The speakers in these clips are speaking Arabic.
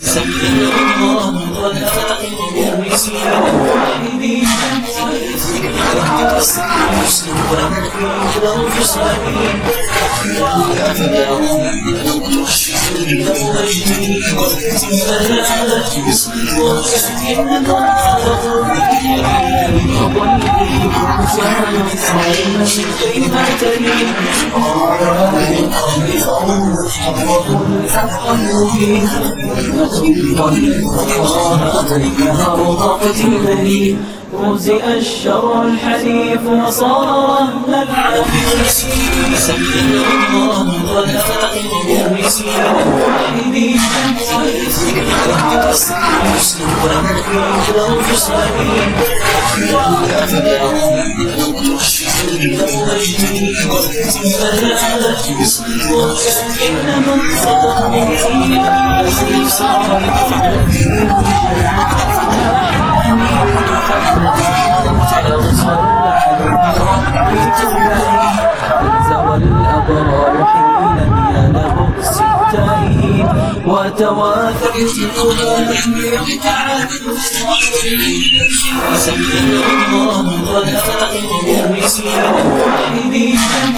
سبح الله والآخر بالرسل والواحدين المسلم والمؤمن والمسلمين يا فداهم من الوجد والكتمات باسم الله رزق الشر الحليف وصار رهن العافية سبح الله والآخر بالرسل والواحدين المسلم والمؤمن والمسلمين يا فداهم من الوجد والكتمات باسم الله إنما الصالحين صار والأبرار حين ينال الستائين وتواثقت الأمم تعالوا سبح الله والآخر بالرسل والواحدين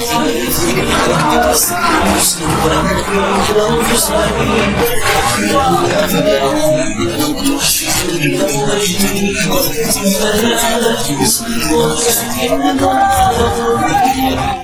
المسلم والمؤمن والمسلمين يا فداهم من الوجد والكتمات باسم الله إنما